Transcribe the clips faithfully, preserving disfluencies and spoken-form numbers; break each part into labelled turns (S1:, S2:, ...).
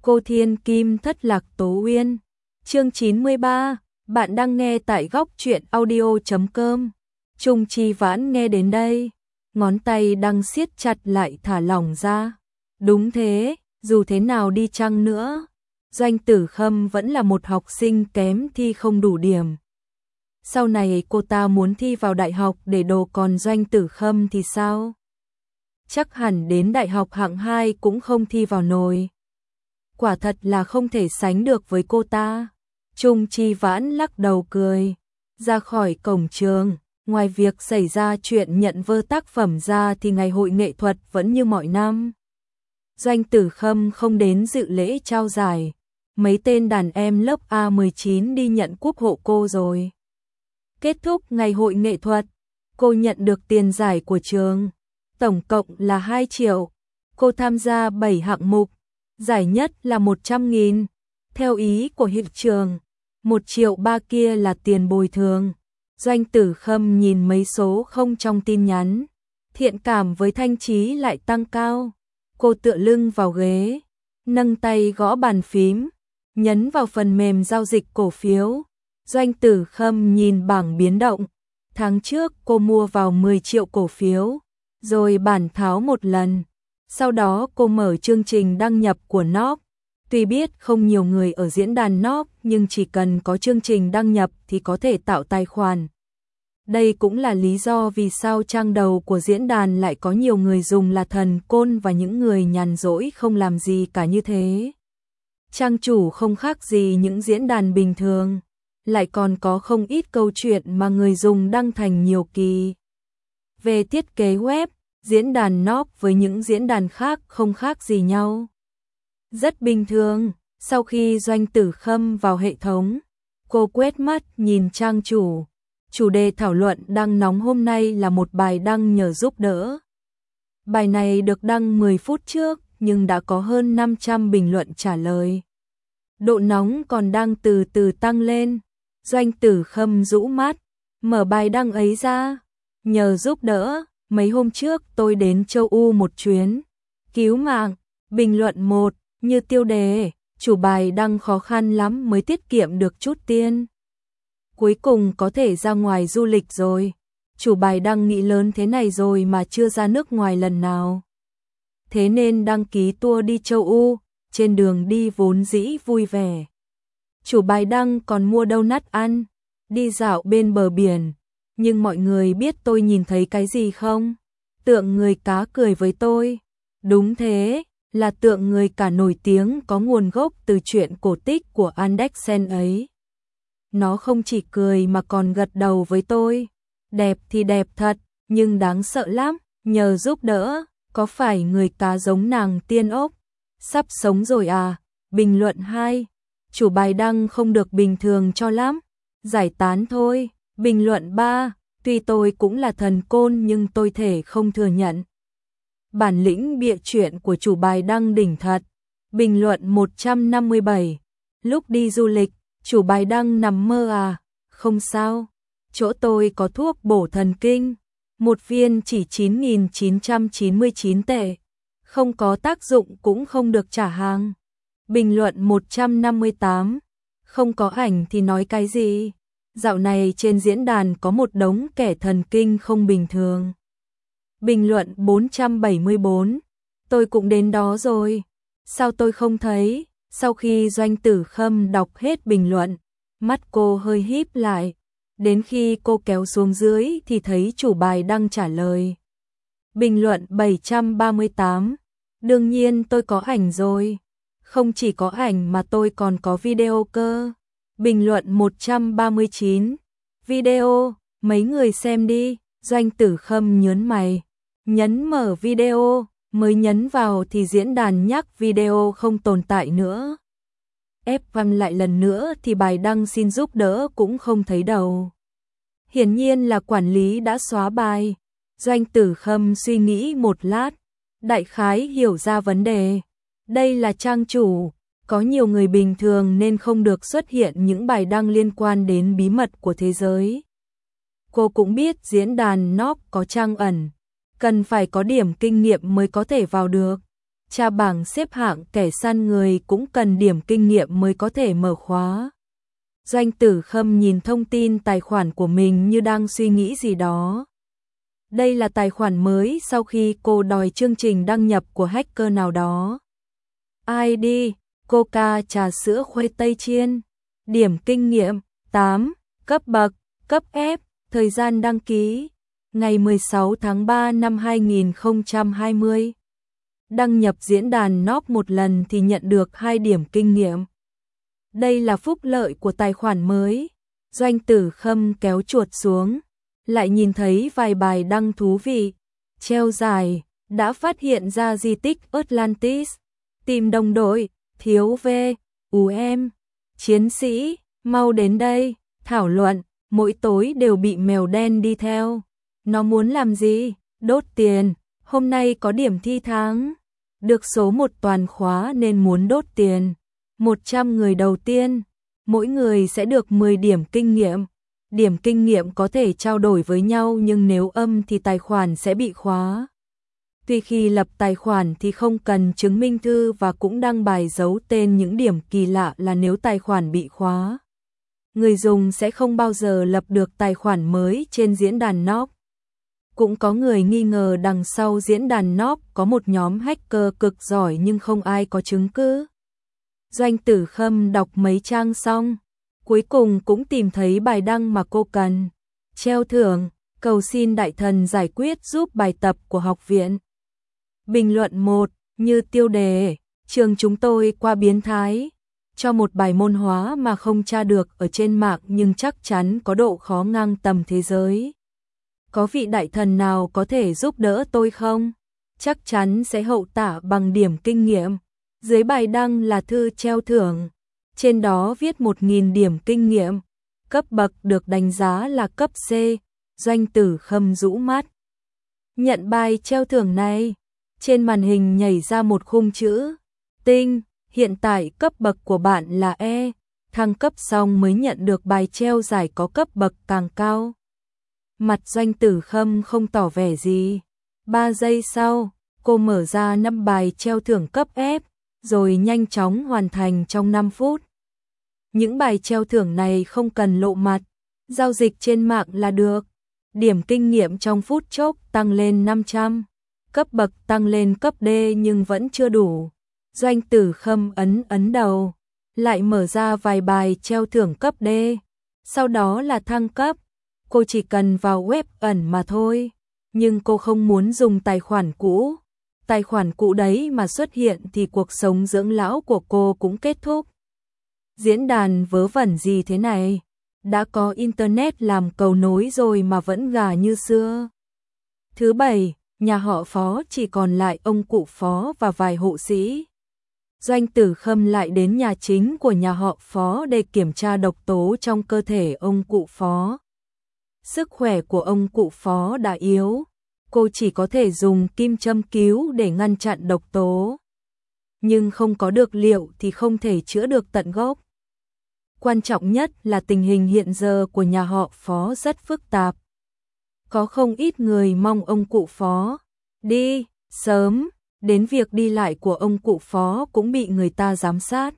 S1: Cô Thiên Kim thất lạc Tố Uyên. Chương chín mươi ba, bạn đang nghe tại góc truyện audio chấm com. Trung Chi Vãn nghe đến đây, ngón tay đang siết chặt lại thả lỏng ra. Đúng thế, dù thế nào đi chăng nữa, Doanh Tử Khâm vẫn là một học sinh kém thi không đủ điểm. Sau này cô ta muốn thi vào đại học để đồ, còn Doanh Tử Khâm thì sao? Chắc hẳn đến đại học hạng hai cũng không thi vào nổi. Quả thật là không thể sánh được với cô ta. Trung Chi Vãn lắc đầu cười, ra khỏi cổng trường. Ngoài việc xảy ra chuyện nhận vơ tác phẩm ra thì ngày hội nghệ thuật vẫn như mọi năm. Doanh Tử Khâm không đến dự lễ trao giải. Mấy tên đàn em lớp A mười chín đi nhận cúp hộ cô rồi. Kết thúc ngày hội nghệ thuật, cô nhận được tiền giải của trường. Tổng cộng là hai triệu. Cô tham gia bảy hạng mục. Giải nhất là một trăm nghìn. Theo ý của hiệu trường, một triệu ba kia là tiền bồi thường. Doanh Tử Khâm nhìn mấy số không trong tin nhắn. Thiện cảm với Thanh Chí lại tăng cao. Cô tựa lưng vào ghế, nâng tay gõ bàn phím, nhấn vào phần mềm giao dịch cổ phiếu. Doanh Tử Khâm nhìn bảng biến động. Tháng trước cô mua vào mười triệu cổ phiếu, rồi bản tháo một lần. Sau đó cô mở chương trình đăng nhập của nó. Tuy biết không nhiều người ở diễn đàn nó, nhưng chỉ cần có chương trình đăng nhập thì có thể tạo tài khoản. Đây cũng là lý do vì sao trang đầu của diễn đàn lại có nhiều người dùng là thần côn và những người nhàn rỗi không làm gì cả như thế. Trang chủ không khác gì những diễn đàn bình thường, lại còn có không ít câu chuyện mà người dùng đăng thành nhiều kỳ. Về thiết kế web, diễn đàn nó với những diễn đàn khác không khác gì nhau. Rất bình thường, sau khi Doanh Tử Khâm vào hệ thống, cô quét mắt nhìn trang chủ. Chủ đề thảo luận đang nóng hôm nay là một bài đăng nhờ giúp đỡ. Bài này được đăng mười phút trước nhưng đã có hơn năm trăm bình luận trả lời. Độ nóng còn đang từ từ tăng lên. Doanh Tử Khâm rũ mắt, mở bài đăng ấy ra. Nhờ giúp đỡ, mấy hôm trước tôi đến châu Âu một chuyến. Cứu mạng, bình luận một, như tiêu đề, chủ bài đăng khó khăn lắm mới tiết kiệm được chút tiền. Cuối cùng có thể ra ngoài du lịch rồi. Chủ bài đăng nghĩ lớn thế này rồi mà chưa ra nước ngoài lần nào. Thế nên đăng ký tour đi châu Âu, trên đường đi vốn dĩ vui vẻ. Chủ bài đăng còn mua donut ăn, đi dạo bên bờ biển. Nhưng mọi người biết tôi nhìn thấy cái gì không? Tượng người cá cười với tôi. Đúng thế, là tượng người cá nổi tiếng có nguồn gốc từ chuyện cổ tích của Andersen ấy. Nó không chỉ cười mà còn gật đầu với tôi. Đẹp thì đẹp thật, nhưng đáng sợ lắm. Nhờ giúp đỡ, có phải người cá giống nàng tiên ốc? Sắp sống rồi à? Bình luận hai. Chủ bài đăng không được bình thường cho lắm. Giải tán thôi. Bình luận ba. Tuy tôi cũng là thần côn nhưng tôi thể không thừa nhận. Bản lĩnh bịa chuyện của chủ bài đăng đỉnh thật. Bình luận một trăm năm mươi bảy. Lúc đi du lịch, chủ bài đăng nằm mơ à? Không sao. Chỗ tôi có thuốc bổ thần kinh. Một viên chỉ chín nghìn chín trăm chín mươi chín tệ. Không có tác dụng cũng không được trả hàng. Bình luận một trăm năm mươi tám. Không có ảnh thì nói cái gì? Dạo này trên diễn đàn có một đống kẻ thần kinh không bình thường. Bình luận bốn trăm bảy mươi bốn. Tôi cũng đến đó rồi. Sao tôi không thấy? Sau khi Doanh Tử Khâm đọc hết bình luận, mắt cô hơi híp lại. Đến khi cô kéo xuống dưới thì thấy chủ bài đăng trả lời. Bình luận bảy trăm ba mươi tám. Đương nhiên tôi có ảnh rồi. Không chỉ có ảnh mà tôi còn có video cơ. Bình luận một trăm ba mươi chín. Video, mấy người xem đi. Doanh Tử Khâm nhớn mày. Nhấn mở video, mới nhấn vào thì diễn đàn nhắc video không tồn tại nữa. Ép văn lại lần nữa thì bài đăng xin giúp đỡ cũng không thấy đâu. Hiển nhiên là quản lý đã xóa bài. Doanh Tử Khâm suy nghĩ một lát, đại khái hiểu ra vấn đề. Đây là trang chủ, có nhiều người bình thường nên không được xuất hiện những bài đăng liên quan đến bí mật của thế giới. Cô cũng biết diễn đàn nó có trang ẩn, cần phải có điểm kinh nghiệm mới có thể vào được. Tra bảng xếp hạng kẻ săn người cũng cần điểm kinh nghiệm mới có thể mở khóa. Doanh Tử Khâm nhìn thông tin tài khoản của mình như đang suy nghĩ gì đó. Đây là tài khoản mới sau khi cô đòi chương trình đăng nhập của hacker nào đó. i đê, Coca trà sữa khoai tây chiên. Điểm kinh nghiệm, tám, cấp bậc, cấp F, thời gian đăng ký, ngày mười sáu tháng ba năm hai nghìn không trăm hai mươi. Đăng nhập diễn đàn nóp một lần thì nhận được hai điểm kinh nghiệm. Đây là phúc lợi của tài khoản mới. Doanh Tử Khâm kéo chuột xuống, lại nhìn thấy vài bài đăng thú vị. Treo giải, đã phát hiện ra di tích Atlantis, tìm đồng đội, thiếu V, U M, chiến sĩ, mau đến đây, thảo luận, mỗi tối đều bị mèo đen đi theo. Nó muốn làm gì? Đốt tiền, hôm nay có điểm thi tháng. Được số một toàn khóa nên muốn đốt tiền. một trăm người đầu tiên, mỗi người sẽ được mười điểm kinh nghiệm. Điểm kinh nghiệm có thể trao đổi với nhau nhưng nếu âm thì tài khoản sẽ bị khóa. Tuy khi lập tài khoản thì không cần chứng minh thư và cũng đăng bài giấu tên, những điểm kỳ lạ là nếu tài khoản bị khóa, người dùng sẽ không bao giờ lập được tài khoản mới trên diễn đàn Nob. Cũng có người nghi ngờ đằng sau diễn đàn Nob có một nhóm hacker cực giỏi nhưng không ai có chứng cứ. Doanh Tử Khâm đọc mấy trang xong, cuối cùng cũng tìm thấy bài đăng mà cô cần. Treo thưởng, cầu xin đại thần giải quyết giúp bài tập của học viện. Bình luận một, như tiêu đề, trường chúng tôi qua biến thái. Cho một bài môn hóa mà không tra được ở trên mạng nhưng chắc chắn có độ khó ngang tầm thế giới. Có vị đại thần nào có thể giúp đỡ tôi không? Chắc chắn sẽ hậu tạ bằng điểm kinh nghiệm. Dưới bài đăng là thư treo thưởng. Trên đó viết một nghìn điểm kinh nghiệm. Cấp bậc được đánh giá là cấp C. Doanh Tử Khâm rũ mắt. Nhận bài treo thưởng này. Trên màn hình nhảy ra một khung chữ. Tinh, hiện tại cấp bậc của bạn là E. Thăng cấp xong mới nhận được bài treo giải có cấp bậc càng cao. Mặt Doanh Tử Khâm không tỏ vẻ gì. Ba giây sau, cô mở ra năm bài treo thưởng cấp F, rồi nhanh chóng hoàn thành trong năm phút. Những bài treo thưởng này không cần lộ mặt, giao dịch trên mạng là được. Điểm kinh nghiệm trong phút chốc tăng lên năm trăm, cấp bậc tăng lên cấp D nhưng vẫn chưa đủ. Doanh Tử Khâm ấn ấn đầu, lại mở ra vài bài treo thưởng cấp D, sau đó là thăng cấp. Cô chỉ cần vào web ẩn mà thôi, nhưng cô không muốn dùng tài khoản cũ. Tài khoản cũ đấy mà xuất hiện thì cuộc sống dưỡng lão của cô cũng kết thúc. Diễn đàn vớ vẩn gì thế này? Đã có internet làm cầu nối rồi mà vẫn gà như xưa. Thứ bảy, nhà họ Phó chỉ còn lại ông cụ Phó và vài hộ sĩ. Doanh Tử Khâm lại đến nhà chính của nhà họ Phó để kiểm tra độc tố trong cơ thể ông cụ Phó. Sức khỏe của ông cụ Phó đã yếu, cô chỉ có thể dùng kim châm cứu để ngăn chặn độc tố. Nhưng không có được liệu thì không thể chữa được tận gốc. Quan trọng nhất là tình hình hiện giờ của nhà họ Phó rất phức tạp. Có không ít người mong ông cụ Phó đi sớm, đến việc đi lại của ông cụ Phó cũng bị người ta giám sát.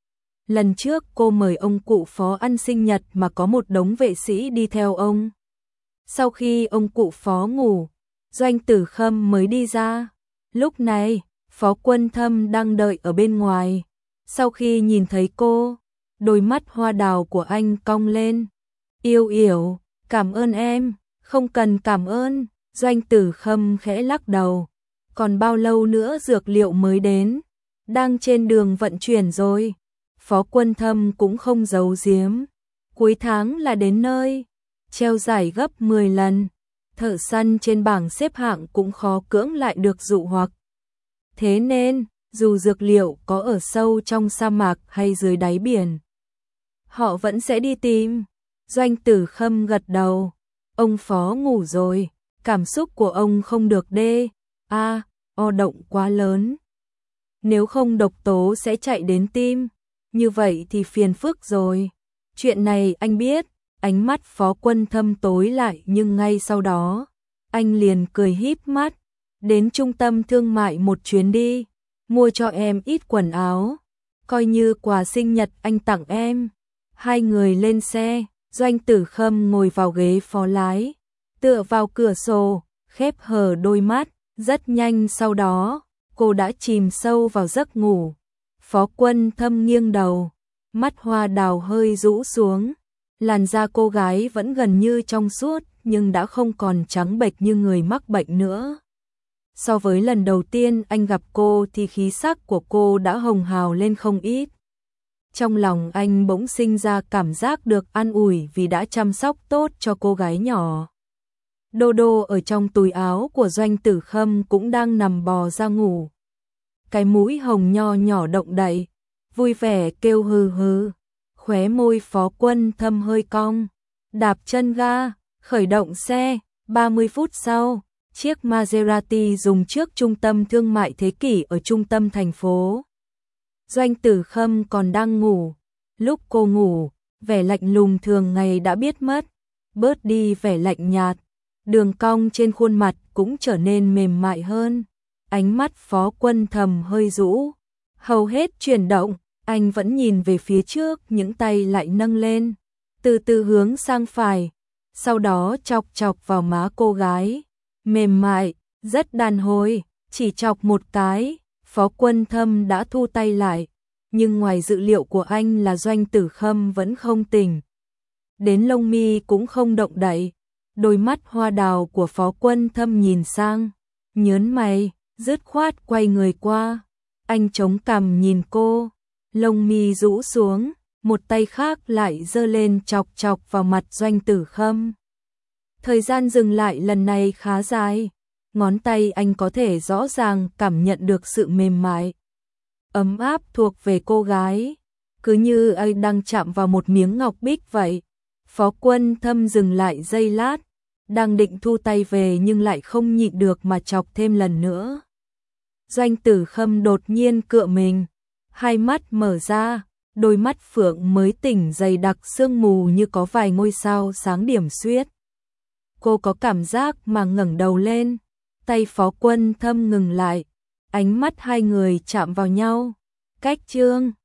S1: Lần trước cô mời ông cụ Phó ăn sinh nhật mà có một đống vệ sĩ đi theo ông. Sau khi ông cụ Phó ngủ, Doanh Tử Khâm mới đi ra. Lúc này, Phó Quân Thâm đang đợi ở bên ngoài. Sau khi nhìn thấy cô, đôi mắt hoa đào của anh cong lên. Yêu Yểu, cảm ơn em. Không cần cảm ơn. Doanh Tử Khâm khẽ lắc đầu. Còn bao lâu nữa dược liệu mới đến? Đang trên đường vận chuyển rồi. Phó Quân Thâm cũng không giấu giếm. Cuối tháng là đến nơi. Treo giải gấp mười lần. Thợ săn trên bảng xếp hạng cũng khó cưỡng lại được dụ hoặc. Thế nên, dù dược liệu có ở sâu trong sa mạc hay dưới đáy biển, họ vẫn sẽ đi tìm. Doanh Tử Khâm gật đầu. Ông Phó ngủ rồi. Cảm xúc của ông không được đê, a, o động quá lớn. Nếu không độc tố sẽ chạy đến tim. Như vậy thì phiền phức rồi. Chuyện này anh biết. Ánh mắt Phó Quân Thâm tối lại nhưng ngay sau đó, anh liền cười híp mắt. Đến trung tâm thương mại một chuyến đi. mua cho em ít quần áo, coi như quà sinh nhật anh tặng em. Hai người lên xe, Doanh Tử Khâm ngồi vào ghế phó lái, tựa vào cửa sổ, khép hờ đôi mắt, rất nhanh sau đó, cô đã chìm sâu vào giấc ngủ. Phó Quân Thâm nghiêng đầu, mắt hoa đào hơi rũ xuống, làn da cô gái vẫn gần như trong suốt nhưng đã không còn trắng bệch như người mắc bệnh nữa. So với lần đầu tiên anh gặp cô thì khí sắc của cô đã hồng hào lên không ít. Trong lòng anh bỗng sinh ra cảm giác được an ủi vì đã chăm sóc tốt cho cô gái nhỏ. Đô đô ở trong túi áo của Doanh Tử Khâm cũng đang nằm bò ra ngủ. Cái mũi hồng nho nhỏ động đậy, vui vẻ kêu hừ hừ. Khóe môi Phó Quân Thâm hơi cong, đạp chân ga, khởi động xe. ba mươi phút sau, chiếc Maserati dùng trước trung tâm thương mại thế kỷ ở trung tâm thành phố. Doanh Tử Khâm còn đang ngủ. Lúc cô ngủ, vẻ lạnh lùng thường ngày đã biết mất, bớt đi vẻ lạnh nhạt. Đường cong trên khuôn mặt cũng trở nên mềm mại hơn. Ánh mắt Phó Quân Thâm hơi rũ, hầu hết chuyển động, anh vẫn nhìn về phía trước, những tay lại nâng lên, từ từ hướng sang phải, sau đó chọc chọc vào má cô gái, mềm mại, rất đàn hồi, chỉ chọc một cái, Phó Quân Thâm đã thu tay lại, nhưng ngoài dự liệu của anh là Doanh Tử Khâm vẫn không tỉnh. Đến lông mi cũng không động đậy, đôi mắt hoa đào của Phó Quân Thâm nhìn sang, nhớn mày, dứt khoát quay người qua, anh chống cằm nhìn cô, lông mi rũ xuống, một tay khác lại giơ lên chọc chọc vào mặt Doanh Tử Khâm. Thời gian dừng lại lần này khá dài, ngón tay anh có thể rõ ràng cảm nhận được sự mềm mại, ấm áp thuộc về cô gái, cứ như anh đang chạm vào một miếng ngọc bích vậy. Phó Quân Thâm dừng lại giây lát, đang định thu tay về nhưng lại không nhịn được mà chọc thêm lần nữa. Doanh Tử Khâm đột nhiên cựa mình, hai mắt mở ra, đôi mắt phượng mới tỉnh dày đặc sương mù như có vài ngôi sao sáng điểm xuyết. Cô có cảm giác mà ngẩng đầu lên, tay Phó Quân Thâm ngừng lại, ánh mắt hai người chạm vào nhau. Cách chương